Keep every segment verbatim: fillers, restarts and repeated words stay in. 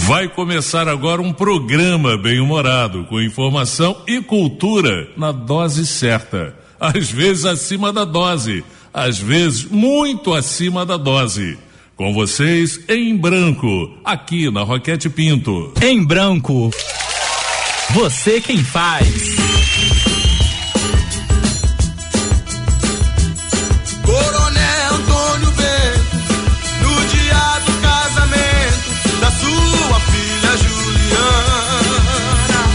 Vai começar agora um programa bem-humorado, com informação e cultura na dose certa. Às vezes acima da dose, às vezes muito acima da dose. Com vocês, Em Branco, aqui na Roquete Pinto. Em Branco, você quem faz. Coronel Antônio Bento, no dia do casamento da sua filha Juliana,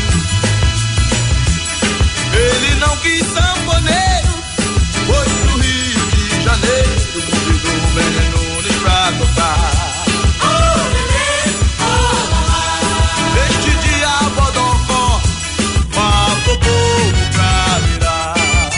ele não quis sanfoneiro, foi pro Rio de Janeiro, convidou o Menino pra tocar. Neste dia Bodocó faltou pouco pra virar.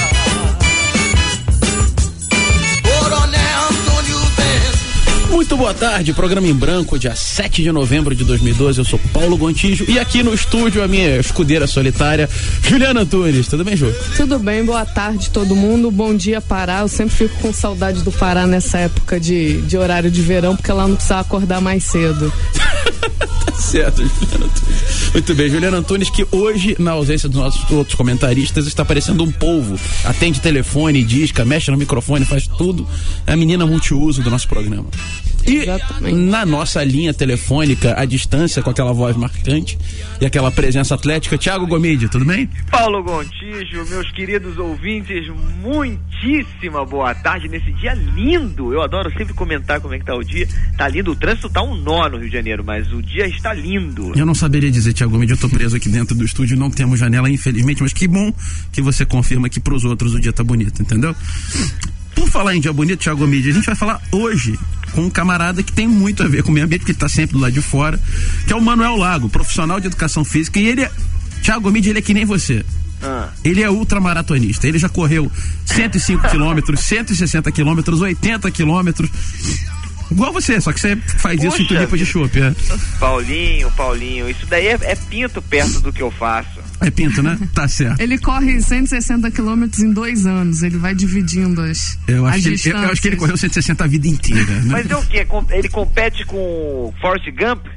Coronel Antônio Bento. Muito boa tarde, programa Em Branco, dia sete de novembro de dois mil e doze. Eu sou Paulo Gontijo e aqui no estúdio a minha escudeira solitária, Juliana Antunes. Tudo bem, Ju? Tudo bem, boa tarde todo mundo, bom dia Pará. Eu sempre fico com saudade do Pará nessa época de, de horário de verão, porque lá não precisa acordar mais cedo. Tá certo, Juliana Antunes. Muito bem, Juliana Antunes, que hoje, na ausência dos nossos outros comentaristas, está parecendo um polvo. Atende telefone, disca, mexe no microfone, faz tudo. É a menina multiuso do nosso programa. E exatamente. Na nossa linha telefônica, à distância, com aquela voz marcante e aquela presença atlética, Thiago Gomide, tudo bem? Paulo Gontijo, meus queridos ouvintes, muitíssima boa tarde nesse dia lindo. Eu adoro sempre comentar como é que tá o dia. Tá lindo, o trânsito tá um nó no Rio de Janeiro, mas o dia está lindo. Eu não saberia dizer, Thiago Gomide, eu tô preso aqui dentro do estúdio, não temos janela, infelizmente, mas que bom que você confirma que pros outros o dia tá bonito, entendeu? Por falar em dia bonito, Thiago Gomide, a gente vai falar hoje com um camarada que tem muito a ver com o meio ambiente, porque ele está sempre do lado de fora, que é o Manuel Lago, profissional de educação física, e ele é, Thiago Gomide, ele é que nem você. Ah. Ele é ultramaratonista, ele já correu cento e cinco quilômetros, cento e sessenta quilômetros, oitenta quilômetros, igual você, só que você faz Poxa, isso em tulipa de chope, é. Paulinho, Paulinho, isso daí é, é pinto perto do que eu faço. É pinto, né? Tá certo. Ele corre cento e sessenta quilômetros em dois anos, ele vai dividindo as, eu acho as que distâncias. Ele, eu acho que ele correu cento e sessenta a vida inteira, né? Mas é o quê? Ele compete com Forrest Gump?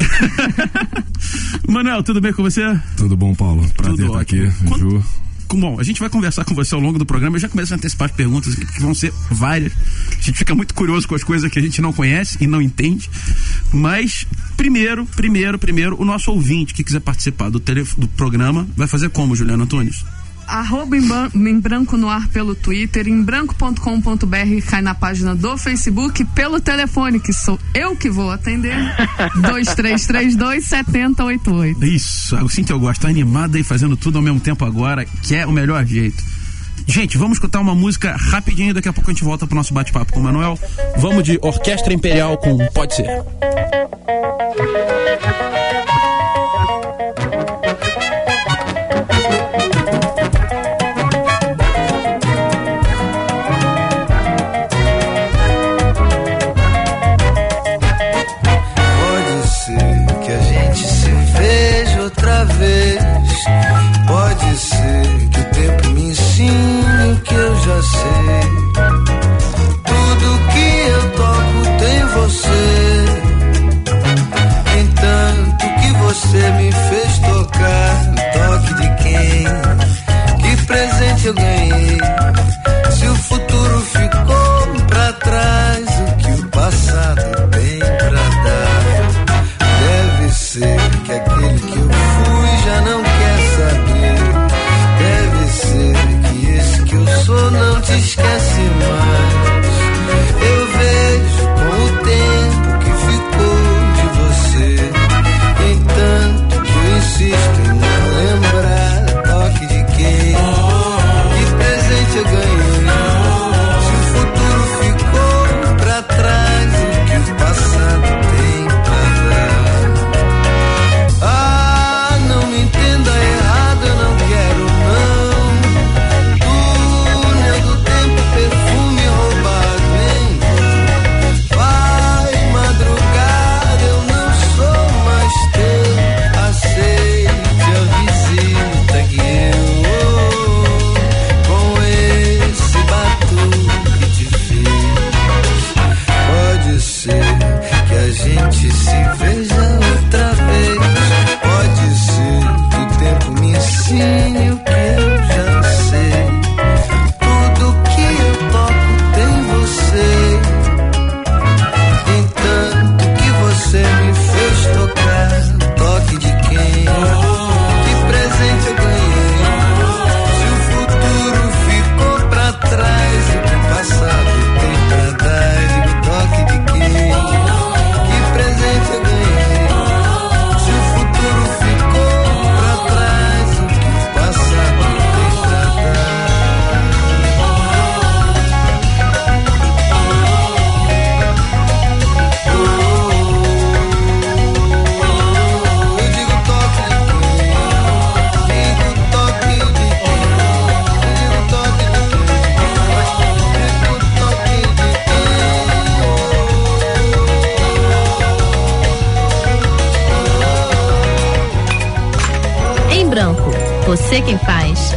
Manuel, tudo bem com você? Tudo bom, Paulo? Prazer Tudo estar aqui, Quando... Ju. Bom, a gente vai conversar com você ao longo do programa. Eu já começo a antecipar as perguntas, que vão ser várias. A gente fica muito curioso com as coisas que a gente não conhece e não entende. Mas, primeiro, primeiro, primeiro, o nosso ouvinte que quiser participar do, tele, do programa, vai fazer como, Juliana Antunes? Arroba em branco no ar pelo Twitter, em branco ponto com ponto b r, cai na página do Facebook, pelo telefone, que sou eu que vou atender, dois três três dois, sete zero oito oito. Isso, assim que eu gosto, tá animada e fazendo tudo ao mesmo tempo agora, que é o melhor jeito. Gente, vamos escutar uma música rapidinho, daqui a pouco a gente volta pro nosso bate-papo com o Manuel. Vamos de Orquestra Imperial com Pode Ser. Pode ser que o tempo me ensine o que eu já sei. Tudo que eu toco tem você. Entanto que você me fez tocar no toque de quem? Que presente eu ganhei? Se o futuro ficou pra trás, o que o passado tem pra dar? Deve ser que aquele que eu fui já não quer saber. Deve ser que esse que eu sou não te esquece mais. Eu vejo com o tempo que ficou de você. Entanto que eu insisto em não lembrar toque de quem? Que presente eu ganhei? Se o futuro ficou pra trás, o que o passado tem pra dar? Branco. Você quem faz.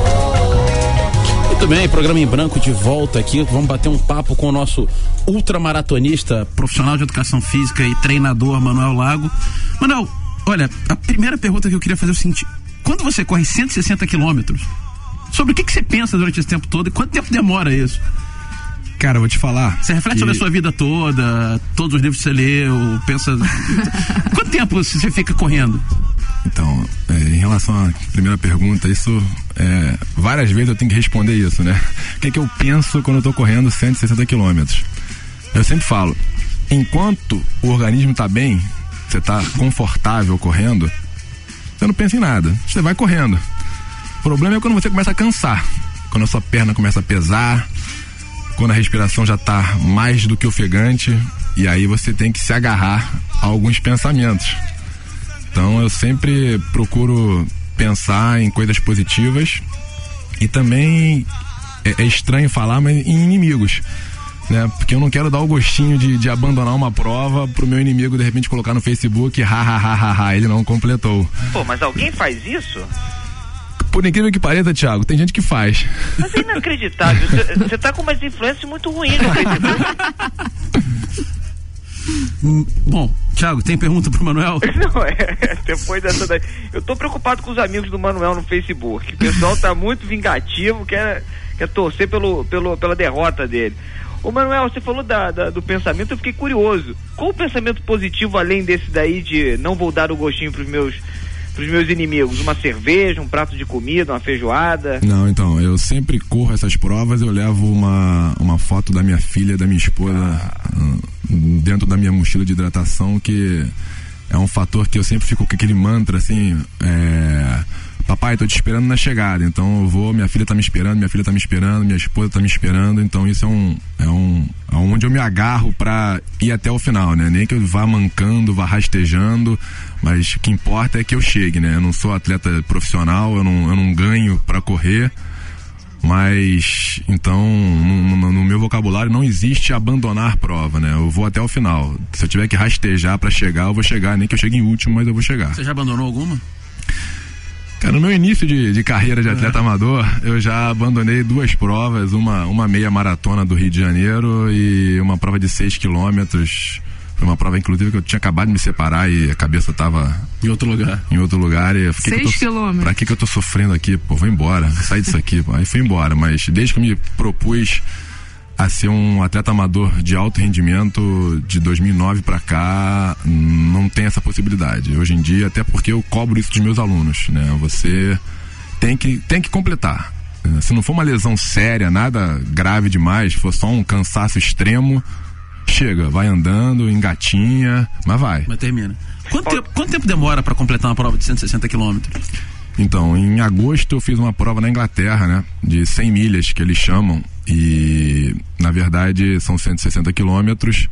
Muito bem, programa em branco de volta aqui. Vamos bater um papo com o nosso ultramaratonista, profissional de educação física e treinador, Manuel Lago. Manuel, olha, a primeira pergunta que eu queria fazer é o seguinte: quando você corre cento e sessenta quilômetros, sobre o que, que você pensa durante esse tempo todo e quanto tempo demora isso? Cara, eu vou te falar. Você reflete que... sobre a sua vida toda, todos os livros que você leu, pensa... Quanto tempo você fica correndo? Então, é, em relação à primeira pergunta, isso, é, várias vezes eu tenho que responder isso, né? O que é que eu penso quando eu tô correndo cento e sessenta quilômetros? Eu sempre falo, enquanto o organismo tá bem, você tá confortável correndo, você não pensa em nada, você vai correndo. O problema é quando você começa a cansar, quando a sua perna começa a pesar, quando a respiração já tá mais do que ofegante, e aí você tem que se agarrar a alguns pensamentos. Então eu sempre procuro pensar em coisas positivas e também é, é estranho falar, mas em inimigos, né? Porque eu não quero dar o gostinho de, de abandonar uma prova pro meu inimigo de repente colocar no Facebook, ha, ha, ha, ha, ha, ele não completou. Pô, mas alguém faz isso? Por incrível que pareça, Thiago, tem gente que faz. Mas é inacreditável. Você tá com umas influências muito ruins no Facebook. Bom, Thiago, tem pergunta pro Manuel? Não, é, depois dessa daí. Eu tô preocupado com os amigos do Manuel no Facebook. O pessoal tá muito vingativo, quer, quer torcer pelo, pelo, pela derrota dele. Ô Manuel, você falou da, da, do pensamento, eu fiquei curioso. Qual o pensamento positivo além desse daí de não vou dar o gostinho pros meus... pros meus inimigos? Uma cerveja, um prato de comida, uma feijoada? Não, então, eu sempre corro essas provas, eu levo uma, uma foto da minha filha, da minha esposa, ah. dentro da minha mochila de hidratação, que é um fator que eu sempre fico com aquele mantra, assim, é... papai, tô te esperando na chegada, então eu vou, minha filha tá me esperando, minha filha tá me esperando, minha esposa tá me esperando, então isso é um, é um, é onde eu me agarro pra ir até o final, né? Nem que eu vá mancando, vá rastejando, mas o que importa é que eu chegue, né? Eu não sou atleta profissional, eu não, eu não ganho pra correr, mas então no, no, no meu vocabulário não existe abandonar prova, né? Eu vou até o final. Se eu tiver que rastejar pra chegar, eu vou chegar, nem que eu chegue em último, mas eu vou chegar. Você já abandonou alguma? Cara, no meu início de, de carreira de atleta é. amador, eu já abandonei duas provas, uma, uma meia maratona do Rio de Janeiro e uma prova de seis quilômetros. Foi uma prova, inclusive, que eu tinha acabado de me separar e a cabeça tava em outro lugar. Em outro lugar. E seis quilômetros. Pra que que eu tô sofrendo aqui? Pô, vou embora, sair disso aqui. Pô. Aí fui embora, mas desde que eu me propus a ser um atleta amador de alto rendimento de dois mil e nove pra cá, não tem essa possibilidade. Hoje em dia, até porque eu cobro isso dos meus alunos, né? Você tem que, tem que completar. Se não for uma lesão séria, nada grave demais, for só um cansaço extremo, chega, vai andando, engatinha, mas vai. Mas termina. Quanto tempo, quanto tempo demora pra completar uma prova de cento e sessenta quilômetros? Então, em agosto eu fiz uma prova na Inglaterra, né? De cem milhas, que eles chamam. E, na verdade, são cento e sessenta quilômetros.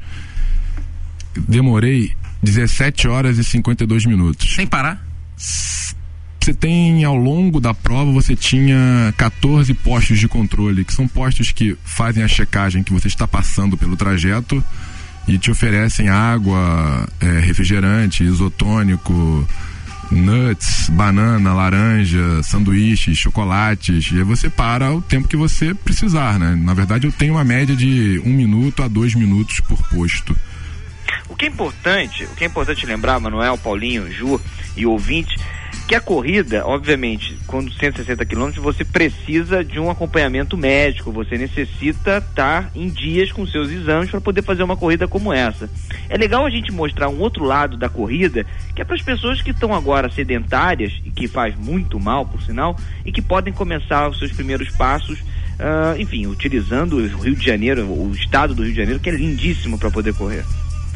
Demorei dezessete horas e cinquenta e dois minutos. Sem parar? Você tem, ao longo da prova, você tinha quatorze postos de controle, que são postos que fazem a checagem que você está passando pelo trajeto e te oferecem água, é, refrigerante, isotônico, nuts, banana, laranja, sanduíches, chocolates, e aí você para o tempo que você precisar, né? Na verdade, eu tenho uma média de um minuto a dois minutos por posto. O que é importante, o que é importante lembrar, Manuel, Paulinho, Ju e ouvinte, que a corrida, obviamente, quando cento e sessenta quilômetros, você precisa de um acompanhamento médico, você necessita estar em dias com seus exames para poder fazer uma corrida como essa. É legal a gente mostrar um outro lado da corrida, que é para as pessoas que estão agora sedentárias, e que faz muito mal, por sinal, e que podem começar os seus primeiros passos, uh, enfim, utilizando o Rio de Janeiro, o estado do Rio de Janeiro, que é lindíssimo para poder correr.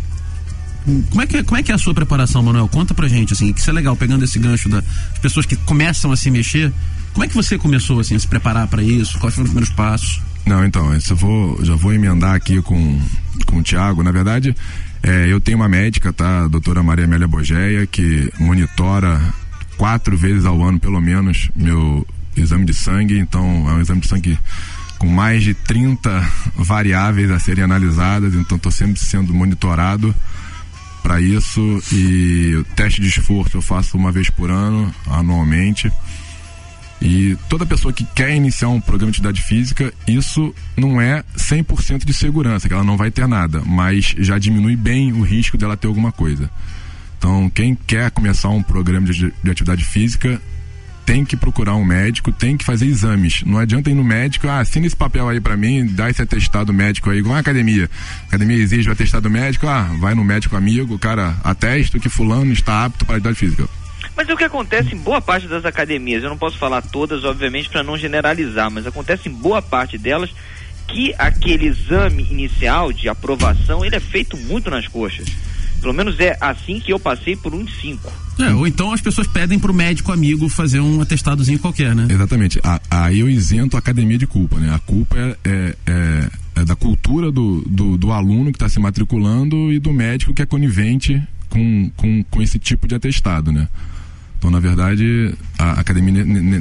Como é, que, como é que é a sua preparação, Manuel? Conta pra gente, assim, que isso é legal, pegando esse gancho das pessoas que começam a se mexer. Como é que você começou, assim, a se preparar para isso? Quais foram os primeiros passos? Não, então, isso eu vou, já vou emendar aqui com, com o Thiago. Na verdade, é, eu tenho uma médica, tá? A doutora Maria Amélia Bogeia, que monitora quatro vezes ao ano, pelo menos, meu exame de sangue. Então, é um exame de sangue com mais de trinta variáveis a serem analisadas. Então, estou sempre sendo monitorado para isso, e o teste de esforço eu faço uma vez por ano, anualmente. E toda pessoa que quer iniciar um programa de atividade física, isso não é cem por cento de segurança, que ela não vai ter nada, mas já diminui bem o risco dela ter alguma coisa. Então, quem quer começar um programa de, de atividade física tem que procurar um médico, tem que fazer exames. Não adianta ir no médico, ah, assina esse papel aí pra mim, dá esse atestado médico aí, igual a academia. A academia exige o atestado médico, ah, vai no médico amigo, o cara atesta que fulano está apto para a atividade física. Mas é o que acontece em boa parte das academias, eu não posso falar todas, obviamente, para não generalizar, mas acontece em boa parte delas que aquele exame inicial de aprovação, ele é feito muito nas coxas. Pelo menos é assim que eu passei por um de cinco. É, ou então as pessoas pedem pro médico amigo fazer um atestadozinho qualquer, né? Exatamente. Aí eu isento a academia de culpa, né? A culpa é, é, é, é da cultura do, do, do aluno que está se matriculando e do médico que é conivente com, com, com esse tipo de atestado, né? Então, na verdade, a academia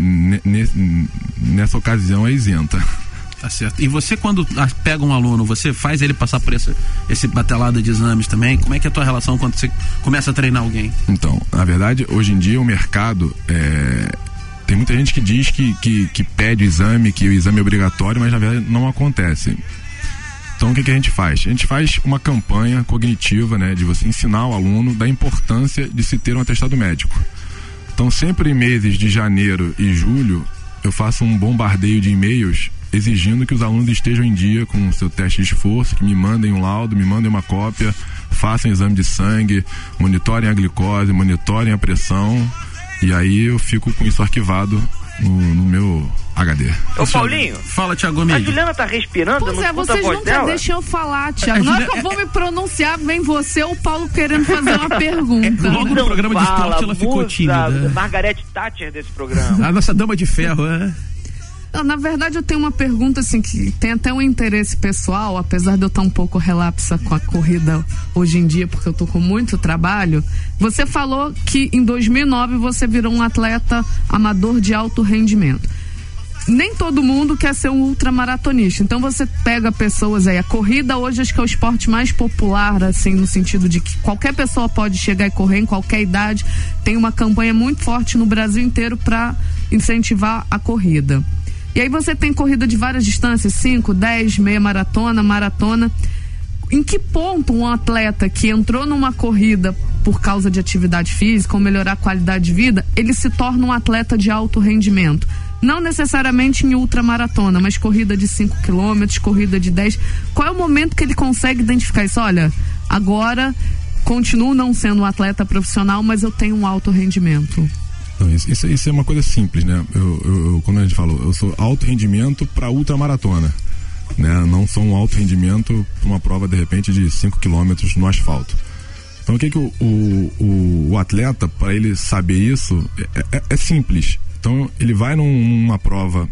nessa ocasião é isenta. Tá certo. E você, quando pega um aluno, você faz ele passar por esse, esse batelado de exames também? Como é que é a tua relação quando você começa a treinar alguém? Então, na verdade, hoje em dia o mercado é... tem muita gente que diz que, que, que pede o exame, que o exame é obrigatório, mas na verdade não acontece. Então, o que, que a gente faz? A gente faz uma campanha cognitiva, né, de você ensinar o aluno da importância de se ter um atestado médico. Então, sempre em meses de janeiro e julho, eu faço um bombardeio de e-mails exigindo que os alunos estejam em dia com o seu teste de esforço, que me mandem um laudo, me mandem uma cópia, façam exame de sangue, monitorem a glicose, monitorem a pressão, e aí eu fico com isso arquivado no, no meu H D. Ô, Paulinho. Fala, Thiago Mídia. A Juliana tá respirando, pois não é, escuta a vocês voz nunca dela? deixam eu falar, Thiago. Não é que eu vou me pronunciar, vem você ou o Paulo querendo fazer uma pergunta. É, logo no programa de esporte ela ficou tímida. Margarete Thatcher desse programa. A nossa dama de ferro, é... Não, na verdade eu tenho uma pergunta assim que tem até um interesse pessoal, apesar de eu estar um pouco relapsa com a corrida hoje em dia, porque eu tô com muito trabalho. Você falou que em dois mil e nove você virou um atleta amador de alto rendimento. Nem todo mundo quer ser um ultramaratonista, então você pega pessoas aí, a corrida hoje acho que é o esporte mais popular, assim, no sentido de que qualquer pessoa pode chegar e correr em qualquer idade. Tem uma campanha muito forte no Brasil inteiro para incentivar a corrida. E aí você tem corrida de várias distâncias, cinco, dez, meia maratona, maratona. Em que ponto um atleta que entrou numa corrida por causa de atividade física ou melhorar a qualidade de vida, ele se torna um atleta de alto rendimento? Não necessariamente em ultramaratona, mas corrida de cinco quilômetros, corrida de dez. Qual é o momento que ele consegue identificar isso? Olha, agora continuo não sendo um atleta profissional, mas eu tenho um alto rendimento. Então, isso, isso, isso é uma coisa simples, né? Eu, eu, eu, como a gente falou, eu sou alto rendimento para ultramaratona, né? Não sou um alto rendimento para uma prova de repente de cinco quilômetros no asfalto. Então, o que que o, o, o, o atleta, para ele saber isso, é, é, é simples. Então, ele vai num, numa prova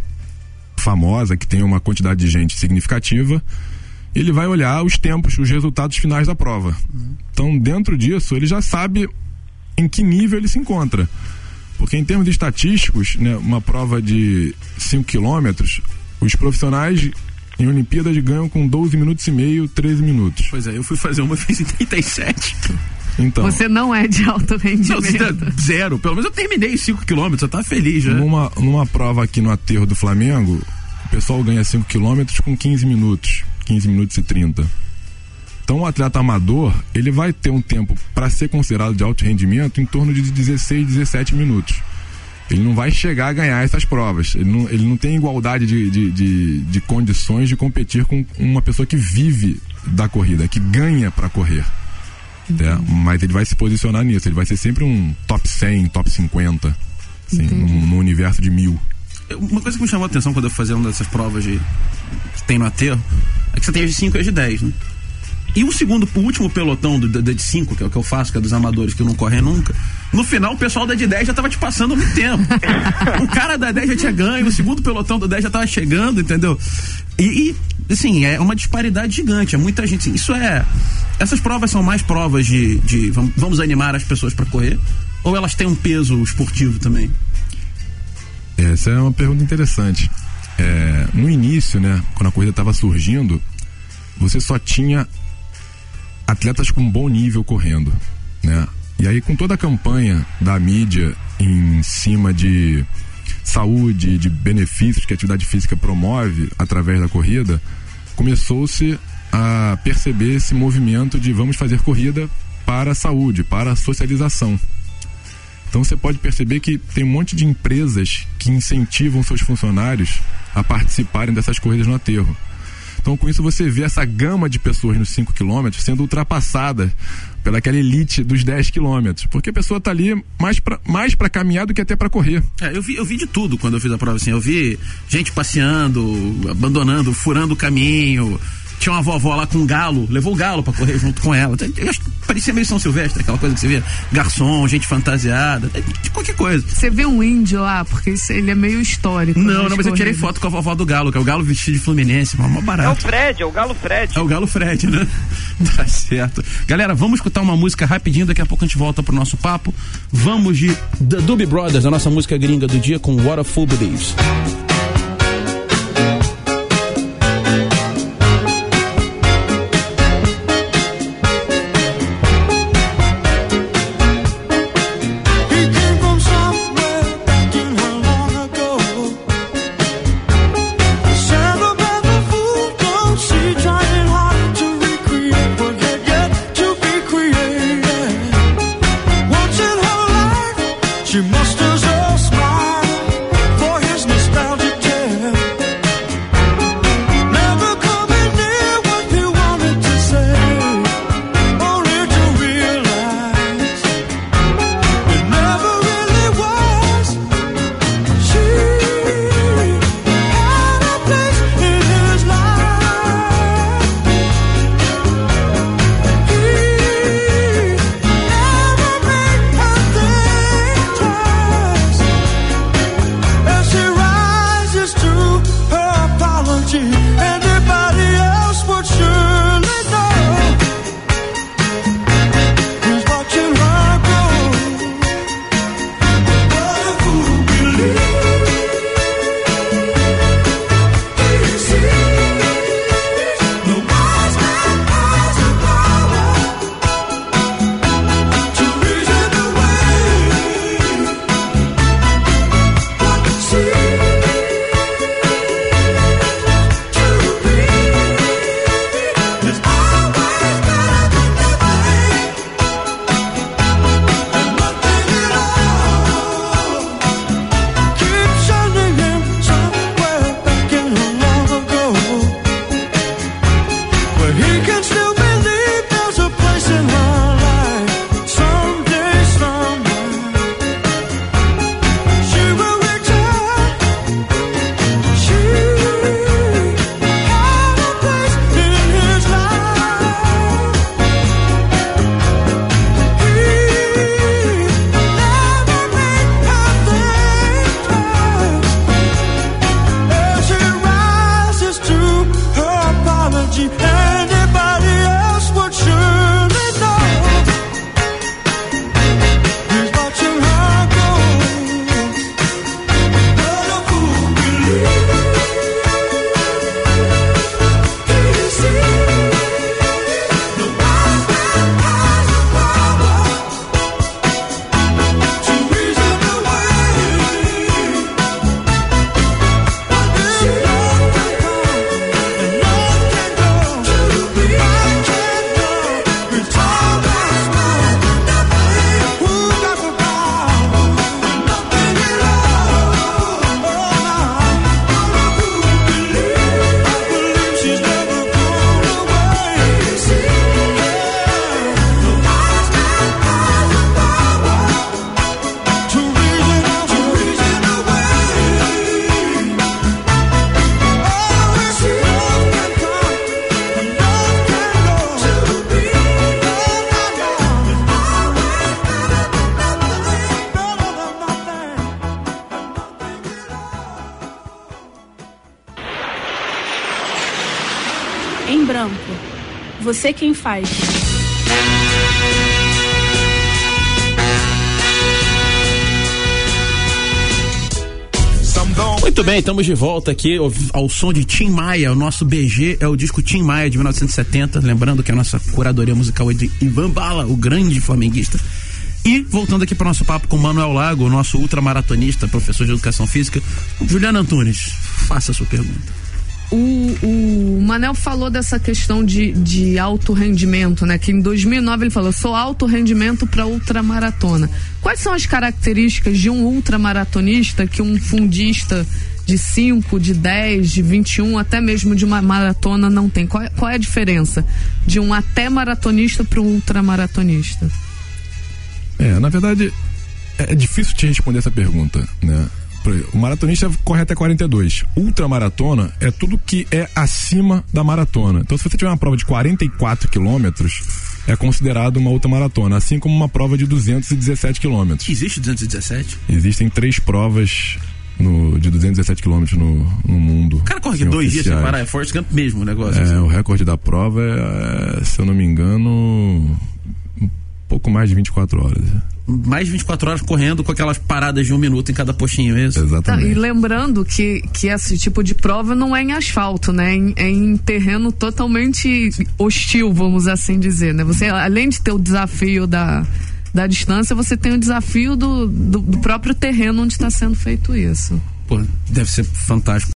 famosa que tem uma quantidade de gente significativa, ele vai olhar os tempos, os resultados finais da prova. Então, dentro disso, ele já sabe em que nível ele se encontra. Porque em termos estatísticos, né, uma prova de cinco quilômetros, os profissionais em Olimpíadas ganham com doze minutos e meio, treze minutos. Pois é, eu fui fazer uma vez em trinta e sete. Então, você não é de alto rendimento. Não, zero. Pelo menos eu terminei cinco quilômetros, eu tava feliz já. Numa, numa prova aqui no aterro do Flamengo, o pessoal ganha cinco quilômetros com quinze minutos, quinze minutos e trinta. Então, o atleta amador, ele vai ter um tempo para ser considerado de alto rendimento em torno de dezesseis, dezessete minutos. Ele não vai chegar a ganhar essas provas. Ele não, ele não tem igualdade de, de, de, de condições de competir com uma pessoa que vive da corrida, que ganha para correr. É, mas ele vai se posicionar nisso. Ele vai ser sempre um top cem, top cinquenta, assim, no, no universo de mil. Uma coisa que me chamou a atenção quando eu fazia uma dessas provas de, que tem no aterro é que você tem as de cinco e as de dez, né? E o segundo, o último pelotão do, da de cinco, que é o que eu faço, que é dos amadores que não correm nunca, no final o pessoal da de dez já tava te passando muito tempo. O cara da dez já tinha ganho, o segundo pelotão do dez já tava chegando, entendeu? E, e assim, é uma disparidade gigante, é muita gente, assim, isso é... Essas provas são mais provas de, de vamos, vamos animar as pessoas para correr, ou elas têm um peso esportivo também? Essa é uma pergunta interessante. É, no início, né, quando a corrida estava surgindo, você só tinha atletas com bom nível correndo, né? E aí, com toda a campanha da mídia em cima de saúde, de benefícios que a atividade física promove através da corrida, começou-se a perceber esse movimento de vamos fazer corrida para a saúde, para a socialização. Então você pode perceber que tem um monte de empresas que incentivam seus funcionários a participarem dessas corridas no aterro. Então, com isso, você vê essa gama de pessoas nos cinco quilômetros sendo ultrapassada pelaquela elite dos dez quilômetros, porque a pessoa está ali mais para mais para caminhar do que até para correr. É, eu vi, eu vi de tudo quando eu fiz a prova, assim, eu vi gente passeando, abandonando, furando o caminho. Tinha uma vovó lá com um galo, levou o galo pra correr junto com ela. Eu acho que parecia meio São Silvestre, aquela coisa que você vê, garçom, gente fantasiada, de qualquer coisa. Você vê um índio lá, porque isso, ele é meio histórico. Não, não, mas corridas. eu tirei foto com a vovó do galo, que é o galo vestido de Fluminense, uma barata. É o Fred, é o Galo Fred. É o Galo Fred, né? Tá certo. Galera, vamos escutar uma música rapidinho, daqui a pouco a gente volta pro nosso papo. Vamos de The Doobie Brothers, a nossa música gringa do dia, com What a Fool Believes. She must have just smiled for his nostalgia. em branco. Você quem faz. Oi, Muito bem, estamos de volta aqui ao, ao som de Tim Maia. O nosso B G é o disco Tim Maia de mil novecentos e setenta. Lembrando que a nossa curadoria musical é de Ivan Bala, o grande flamenguista. E voltando aqui para o nosso papo com Manuel Lago, o nosso ultramaratonista, professor de educação física. Juliana Antunes, faça a sua pergunta. O, o Manel falou dessa questão de, de alto rendimento, né? Que em dois mil e nove ele falou, sou alto rendimento para ultramaratona. Quais são as características de um ultramaratonista que um fundista de cinco, de dez, de vinte e um, até mesmo de uma maratona não tem? Qual, qual é a diferença de um até maratonista para um ultramaratonista? É, na verdade, é difícil te responder essa pergunta, né? O maratonista corre até quarenta e dois. Ultramaratona é tudo que é acima da maratona. Então, se você tiver uma prova de quarenta e quatro quilômetros, é considerado uma ultramaratona, assim como uma prova de duzentos e dezessete quilômetros. Existe duzentos e dezessete? Existem três provas no, de duzentos e dezessete quilômetros no, no mundo. O cara corre assim, dois oficiais. Dias sem parar, é Forrest Gump mesmo o negócio. É, assim. O recorde da prova é, se eu não me engano, um pouco mais de vinte e quatro horas. Mais de vinte e quatro horas correndo com aquelas paradas de um minuto em cada postinho, é isso? Exatamente. Tá, e lembrando que, que esse tipo de prova não é em asfalto, né? É em, é em terreno totalmente hostil, vamos assim dizer, né? Você, além de ter o desafio da, da distância, você tem o desafio do, do, do próprio terreno onde está sendo feito isso. Pô, deve ser fantástico.